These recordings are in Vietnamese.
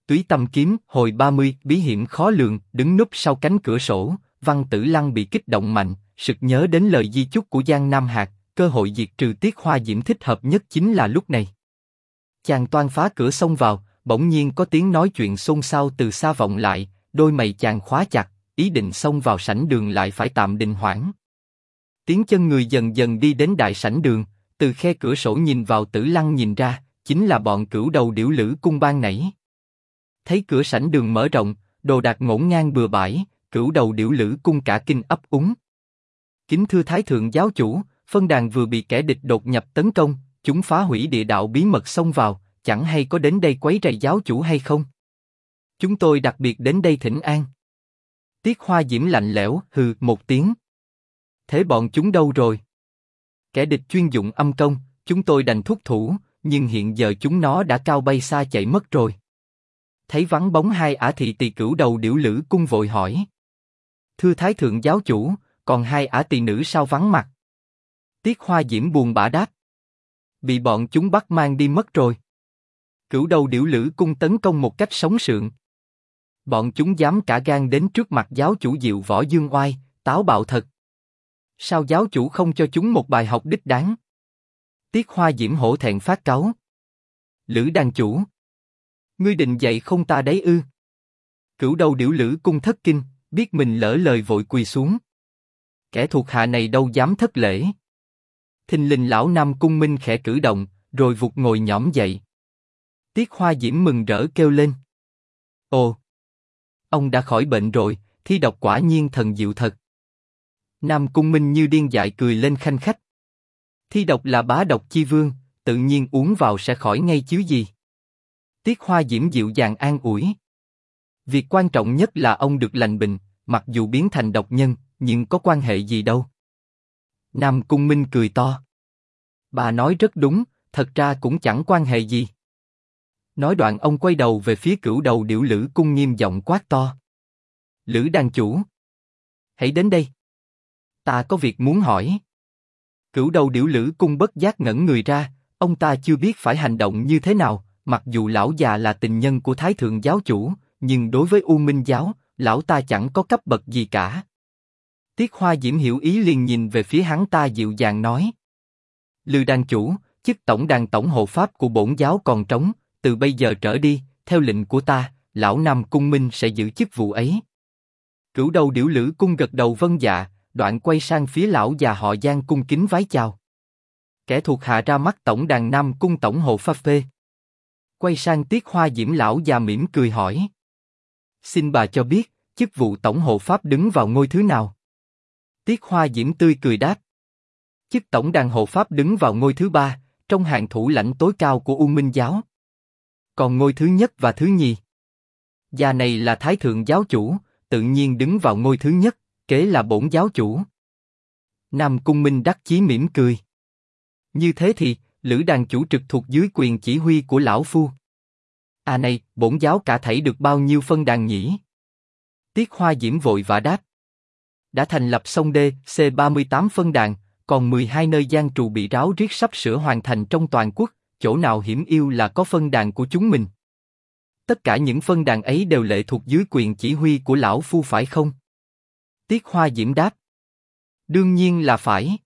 Túy Tâm Kiếm, hồi 30, bí hiểm khó lường, đứng núp sau cánh cửa sổ, Văn Tử Lăng bị kích động mạnh, sực nhớ đến lời di chúc của Giang Nam Hạc, cơ hội diệt trừ Tiết Hoa Diễm thích hợp nhất chính là lúc này. Chàng toan phá cửa xông vào, bỗng nhiên có tiếng nói chuyện xôn xao từ xa vọng lại, đôi mày chàng khóa chặt, ý định xông vào sảnh đường lại phải tạm đình hoãn. Tiếng chân người dần dần đi đến đại sảnh đường, từ khe cửa sổ nhìn vào Tử Lăng nhìn ra, chính là bọn cửu đầu điểu lữ cung ban nãy. Thấy cửa sảnh đường mở rộng, đồ đạc ngổn ngang bừa bãi, cửu đầu điểu lữ cung cả kinh ấp úng. Kính thưa Thái thượng giáo chủ, phân đàn vừa bị kẻ địch đột nhập tấn công, chúng phá hủy địa đạo bí mật xông vào, chẳng hay có đến đây quấy rầy giáo chủ hay không? Chúng tôi đặc biệt đến đây thỉnh an. Tiết Hoa Diễm lạnh lẽo hừ một tiếng. Thế bọn chúng đâu rồi? Kẻ địch chuyên dụng âm công, chúng tôi đành thúc thủ, nhưng hiện giờ chúng nó đã cao bay xa chạy mất rồi. Thấy vắng bóng hai ả thị tỳ cửu đầu điểu lữ cung vội hỏi. Thưa Thái thượng giáo chủ, còn hai ả tỳ nữ sao vắng mặt? Tiết Hoa Diễm buồn bã đáp. Bị bọn chúng bắt mang đi mất rồi. Cửu đầu điểu lữ cung tấn công một cách sống sượng. Bọn chúng dám cả gan đến trước mặt giáo chủ Diệu Võ Dương Oai, táo bạo thật. Sao giáo chủ không cho chúng một bài học đích đáng? Tiết Hoa Diễm hổ thẹn phát cáu. Lữ đàn chủ, ngươi định dạy không ta đấy ư? Cửu đầu điểu lữ cung thất kinh, biết mình lỡ lời vội quỳ xuống. Kẻ thuộc hạ này đâu dám thất lễ. Thình lình lão Nam Cung Minh khẽ cử động, rồi vụt ngồi nhõm dậy. Tiết Hoa Diễm mừng rỡ kêu lên. Ồ, ông đã khỏi bệnh rồi, thi độc quả nhiên thần diệu thật. Nam Cung Minh như điên dại cười lên khanh khách. Thi độc là bá độc chi vương, tự nhiên uống vào sẽ khỏi ngay chứ gì. Tiết Hoa Diễm dịu dàng an ủi. Việc quan trọng nhất là ông được lành bệnh, mặc dù biến thành độc nhân, nhưng có quan hệ gì đâu. Nam Cung Minh cười to. Bà nói rất đúng, thật ra cũng chẳng quan hệ gì. Nói đoạn ông quay đầu về phía cửu đầu điểu lữ cung nghiêm giọng quát to. Lữ đàn chủ, hãy đến đây. Ta có việc muốn hỏi. Cửu đầu điểu lữ cung bất giác ngẩn người ra, ông ta chưa biết phải hành động như thế nào, mặc dù lão già là tình nhân của Thái thượng giáo chủ, nhưng đối với U Minh giáo, lão ta chẳng có cấp bậc gì cả. Tiết Hoa Diễm hiểu ý liền nhìn về phía hắn ta dịu dàng nói. Lữ đàn chủ, chức tổng đàn tổng hộ pháp của bổn giáo còn trống, từ bây giờ trở đi, theo lệnh của ta, lão Nam Cung Minh sẽ giữ chức vụ ấy. Cửu đầu điểu lữ cung gật đầu vâng dạ, đoạn quay sang phía lão già họ Giang cung kính vái chào. Kẻ thuộc hạ ra mắt tổng đàn Nam Cung tổng hộ pháp phê. Quay sang Tiết Hoa Diễm lão già mỉm cười hỏi. Xin bà cho biết, chức vụ tổng hộ pháp đứng vào ngôi thứ nào? Tiết Hoa Diễm tươi cười đáp. Chức tổng đàn hộ pháp đứng vào ngôi thứ 3, trong hạng thủ lãnh tối cao của U Minh giáo. Còn ngôi thứ nhất và thứ nhì? Già này là Thái thượng giáo chủ, tự nhiên đứng vào ngôi thứ nhất, kế là bổn giáo chủ. Nam Cung Minh đắc chí mỉm cười. Như thế thì, Lữ đàn chủ trực thuộc dưới quyền chỉ huy của lão phu. À này, bổn giáo cả thảy được bao nhiêu phân đàn nhỉ? Tiết Hoa Diễm vội vã đáp. Đã thành lập xong C38 phân đàn, còn 12 nơi gian trù bị ráo riết sắp sửa hoàn thành trong toàn quốc, chỗ nào hiểm yêu là có phân đàn của chúng mình. Tất cả những phân đàn ấy đều lệ thuộc dưới quyền chỉ huy của lão phu phải không? Tiết Hoa Diễm đáp. Đương nhiên là phải.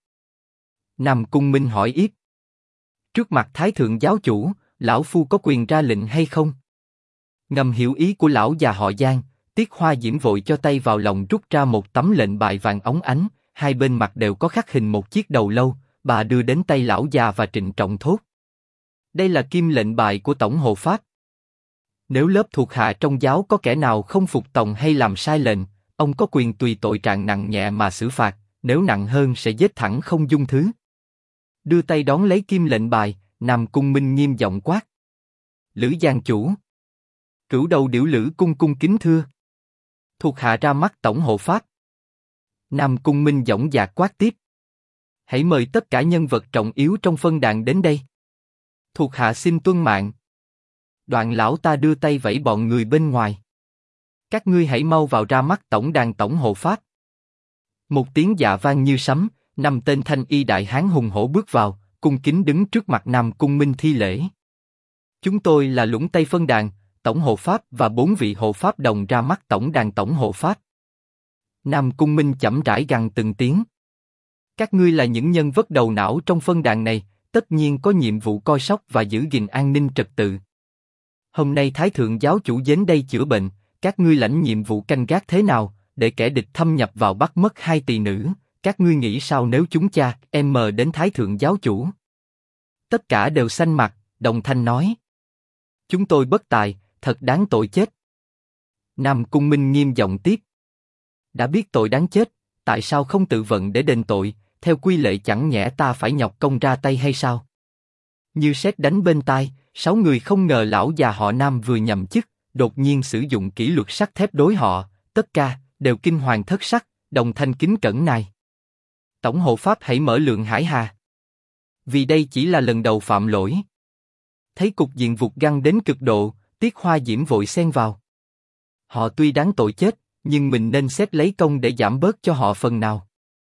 Nam Cung Minh hỏi tiếp. Trước mặt Thái thượng giáo chủ, lão phu có quyền ra lệnh hay không? Ngầm hiểu ý của lão già họ Giang, Tiết Hoa Diễm vội cho tay vào lòng rút ra một tấm lệnh bài vàng óng ánh, hai bên mặt đều có khắc hình một chiếc đầu lâu, bà đưa đến tay lão già và trịnh trọng thốt. Đây là kim lệnh bài của tổng hộ pháp. Nếu lớp thuộc hạ trong giáo có kẻ nào không phục tòng hay làm sai lệnh, ông có quyền tùy tội trạng nặng nhẹ mà xử phạt, nếu nặng hơn sẽ giết thẳng không dung thứ. Đưa tay đón lấy kim lệnh bài, Nam Cung Minh nghiêm giọng quát. Lữ Giang chủ. Cửu đầu điểu lữ cung cung kính thưa. Thuộc hạ ra mắt tổng hộ pháp. Nam Cung Minh dõng dạc quát tiếp. Hãy mời tất cả nhân vật trọng yếu trong phân đàn đến đây. Thuộc hạ xin tuân mạng. Đoạn lão ta đưa tay vẫy bọn người bên ngoài. Các ngươi hãy mau vào ra mắt tổng đàn tổng hộ pháp. Một tiếng dạ vang như sấm, 5 tên thanh y đại hán hùng hổ bước vào, cung kính đứng trước mặt Nam Cung Minh thi lễ. Chúng tôi là Lũng Tây phân đàn, tổng hộ pháp và 4 vị hộ pháp đồng ra mắt tổng đàn tổng hộ pháp. Nam Cung Minh chậm rãi gằn từng tiếng. Các ngươi là những nhân vật đầu não trong phân đàn này, tất nhiên có nhiệm vụ coi sóc và giữ gìn an ninh trật tự. Hôm nay Thái Thượng giáo chủ đến đây chữa bệnh, các ngươi lãnh nhiệm vụ canh gác thế nào, để kẻ địch thâm nhập vào bắt mất 2 tỳ nữ, các ngươi nghĩ sao nếu chúng cha, em mờ đến Thái Thượng giáo chủ? Tất cả đều xanh mặt, đồng thanh nói. Chúng tôi bất tài, thật đáng tội chết. Nam Cung Minh nghiêm giọng tiếp. Đã biết tội đáng chết, tại sao không tự vận để đền tội, theo quy lệ chẳng nhẽ ta phải nhọc công ra tay hay sao? Như sét đánh bên tai, 6 người không ngờ lão già họ Nam vừa nhậm chức, đột nhiên sử dụng kỷ luật sắt thép đối họ, tất cả đều kinh hoàng thất sắc, đồng thanh kính cẩn này. Tổng hộ pháp hãy mở lượng hải hà. Vì đây chỉ là lần đầu phạm lỗi. Thấy cục diện vụt găng đến cực độ, Tiết Hoa Diễm vội xen vào. Họ tuy đáng tội chết, nhưng mình nên xét lấy công để giảm bớt cho họ phần nào.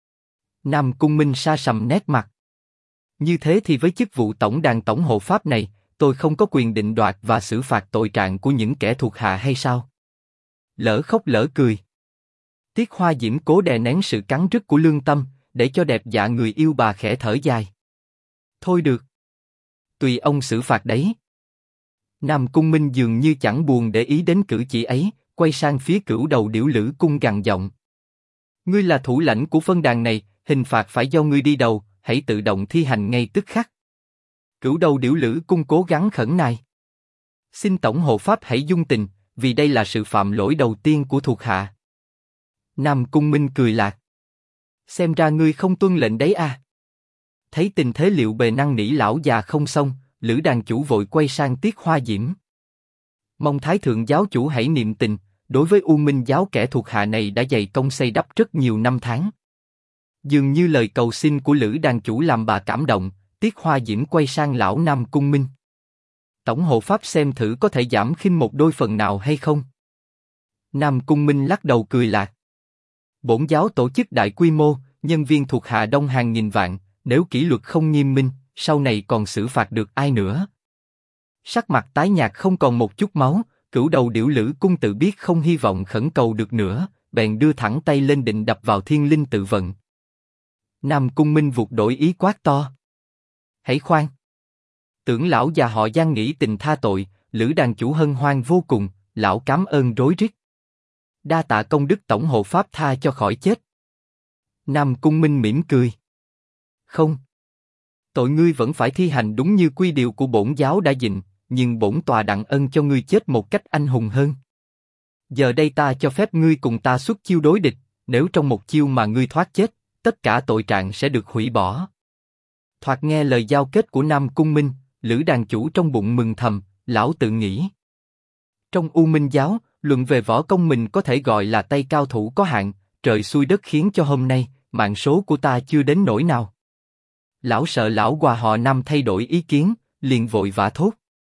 Nam Cung Minh sa sầm nét mặt. Như thế thì với chức vụ tổng đàn tổng hộ pháp này, tôi không có quyền định đoạt và xử phạt tội trạng của những kẻ thuộc hạ hay sao? Lỡ khóc lỡ cười. Tiết Hoa Diễm cố đè nén sự cắn rứt của lương tâm, để cho đẹp dạ người yêu bà khẽ thở dài. Thôi được. Tùy ông xử phạt đấy. Nam Cung Minh dường như chẳng buồn để ý đến cử chỉ ấy, quay sang phía Cửu Đầu Điểu Lữ Cung gằn giọng. Ngươi là thủ lãnh của phân đàn này, hình phạt phải do ngươi đi đầu, hãy tự động thi hành ngay tức khắc. Cửu Đầu Điểu Lữ Cung cố gắng khẩn nài. Xin tổng hộ pháp hãy dung tình, vì đây là sự phạm lỗi đầu tiên của thuộc hạ. Nam Cung Minh cười lạc. Xem ra ngươi không tuân lệnh đấy à? Thấy tình thế liệu bề năn nỉ lão già không xong, Lữ đàn chủ vội quay sang Tiết Hoa Diễm. Mong Thái Thượng giáo chủ hãy niệm tình, đối với U Minh giáo kẻ thuộc hạ này đã dày công xây đắp rất nhiều năm tháng. Dường như lời cầu xin của Lữ đàn chủ làm bà cảm động, Tiết Hoa Diễm quay sang lão Nam Cung Minh. Tổng hộ pháp xem thử có thể giảm khinh một đôi phần nào hay không? Nam Cung Minh lắc đầu cười lạc. Bổn giáo tổ chức đại quy mô, nhân viên thuộc hạ đông hàng nghìn vạn, nếu kỷ luật không nghiêm minh, sau này còn xử phạt được ai nữa? Sắc mặt tái nhạt không còn một chút máu, Cửu Đầu Điểu Lữ Cung tự biết không hy vọng khẩn cầu được nữa, bèn đưa thẳng tay lên định đập vào thiên linh tự vận. Nam Cung Minh vụt đổi ý quát to. Hãy khoan! Tưởng lão già họ Giang nghĩ tình tha tội, Lữ đàn chủ hân hoan vô cùng, lão cảm ơn rối rít. Đa tạ công đức tổng hộ pháp tha cho khỏi chết. Nam Cung Minh mỉm cười. Không. Tội ngươi vẫn phải thi hành đúng như quy điều của bổn giáo đã định, nhưng bổn tòa đặng ân cho ngươi chết một cách anh hùng hơn. Giờ đây ta cho phép ngươi cùng ta xuất chiêu đối địch, nếu trong một chiêu mà ngươi thoát chết, tất cả tội trạng sẽ được hủy bỏ. Thoạt nghe lời giao kết của Nam Cung Minh, Lữ đàn chủ trong bụng mừng thầm, lão tự nghĩ. Trong U Minh giáo, luận về võ công mình có thể gọi là tay cao thủ có hạn, trời xui đất khiến cho hôm nay, mạng số của ta chưa đến nỗi nào. Lão sợ lão hòa họ Nam thay đổi ý kiến, liền vội vã thốt.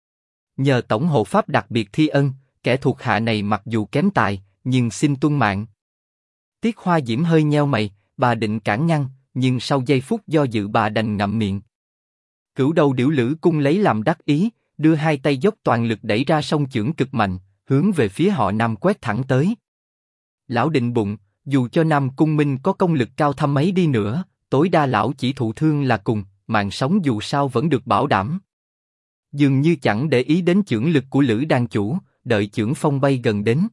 Nhờ tổng hộ pháp đặc biệt thi ân, kẻ thuộc hạ này mặc dù kém tài, nhưng xin tuân mạng. Tiết Hoa Diễm hơi nheo mày, bà định cản ngăn, nhưng sau giây phút do dự bà đành ngậm miệng. Cửu Đầu Điểu Lữ Cung lấy làm đắc ý, đưa hai tay dốc toàn lực đẩy ra song chưởng cực mạnh, hướng về phía họ Nam quét thẳng tới. Lão định bụng, dù cho Nam Cung Minh có công lực cao thâm mấy đi nữa, tối đa lão chỉ thụ thương là cùng, mạng sống dù sao vẫn được bảo đảm. Dường như chẳng để ý đến chưởng lực của Lữ đàn chủ, đợi chưởng phong bay gần đến.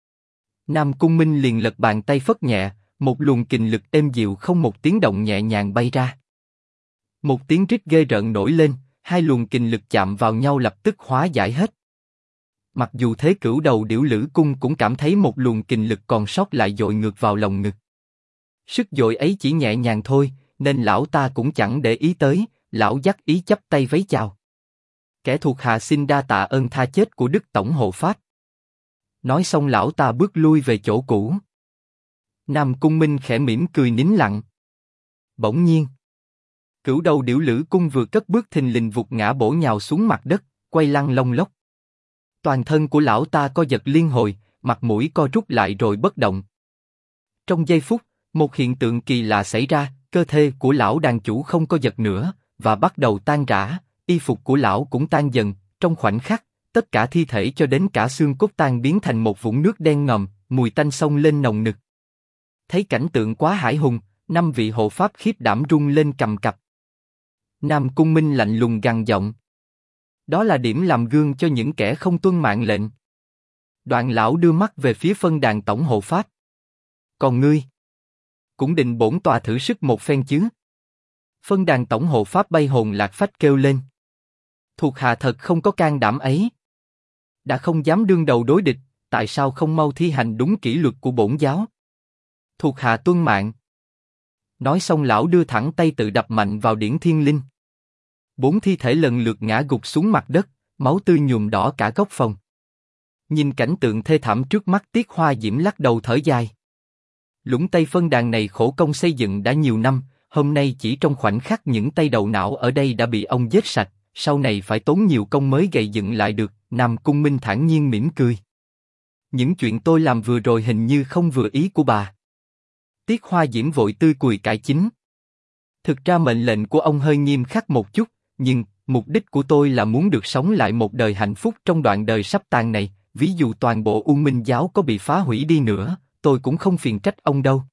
Nam Cung Minh liền lật bàn tay phất nhẹ, một luồng kình lực êm dịu không một tiếng động nhẹ nhàng bay ra. Một tiếng rít ghê rợn nổi lên, hai luồng kình lực chạm vào nhau lập tức hóa giải hết. Mặc dù thế Cửu Đầu Điểu Lữ Cung cũng cảm thấy một luồng kình lực còn sót lại dội ngược vào lồng ngực. Sức dội ấy chỉ nhẹ nhàng thôi, nên lão ta cũng chẳng để ý tới, lão dắt ý chắp tay vái chào. Kẻ thuộc hạ xin đa tạ ơn tha chết của Đức Tổng hộ pháp. Nói xong lão ta bước lui về chỗ cũ. Nam Cung Minh khẽ mỉm cười nín lặng. Bỗng nhiên, Cửu Đầu Điểu Lữ Cung vừa cất bước thình lình vụt ngã bổ nhào xuống mặt đất, quay lăn lông lốc. Toàn thân của lão ta co giật liên hồi, mặt mũi co rút lại rồi bất động. Trong giây phút, một hiện tượng kỳ lạ xảy ra, cơ thể của lão đàn chủ không co giật nữa, và bắt đầu tan rã, y phục của lão cũng tan dần, trong khoảnh khắc, tất cả thi thể cho đến cả xương cốt tan biến thành một vũng nước đen ngòm, mùi tanh xông lên nồng nực. Thấy cảnh tượng quá hãi hùng, 5 vị hộ pháp khiếp đảm run lên cầm cập. Nam Cung Minh lạnh lùng gằn giọng. Đó là điểm làm gương cho những kẻ không tuân mạng lệnh. Đoạn lão đưa mắt về phía phân đàn tổng hộ pháp. Còn ngươi, cũng định bổn tòa thử sức một phen chứ? Phân đàn tổng hộ pháp bay hồn lạc phách kêu lên. Thuộc hạ thật không có can đảm ấy. Đã không dám đương đầu đối địch, tại sao không mau thi hành đúng kỷ luật của bổn giáo? Thuộc hạ tuân mạng. Nói xong lão đưa thẳng tay tự đập mạnh vào điển thiên linh. 4 thi thể lần lượt ngã gục xuống mặt đất, máu tươi nhuộm đỏ cả góc phòng. Nhìn cảnh tượng thê thảm trước mắt, Tiết Hoa Diễm lắc đầu thở dài. Lũng Tây phân đàn này khổ công xây dựng đã nhiều năm, hôm nay chỉ trong khoảnh khắc những tay đầu não ở đây đã bị ông giết sạch, sau này phải tốn nhiều công mới gây dựng lại được. Nam Cung Minh thản nhiên mỉm cười. Những chuyện tôi làm vừa rồi hình như không vừa ý của bà. Tiết Hoa Diễm vội tươi cười cải chính. Thực ra mệnh lệnh của ông hơi nghiêm khắc một chút, nhưng mục đích của tôi là muốn được sống lại một đời hạnh phúc trong đoạn đời sắp tàn này. Ví dụ toàn bộ U Minh giáo có bị phá hủy đi nữa, tôi cũng không phiền trách ông đâu.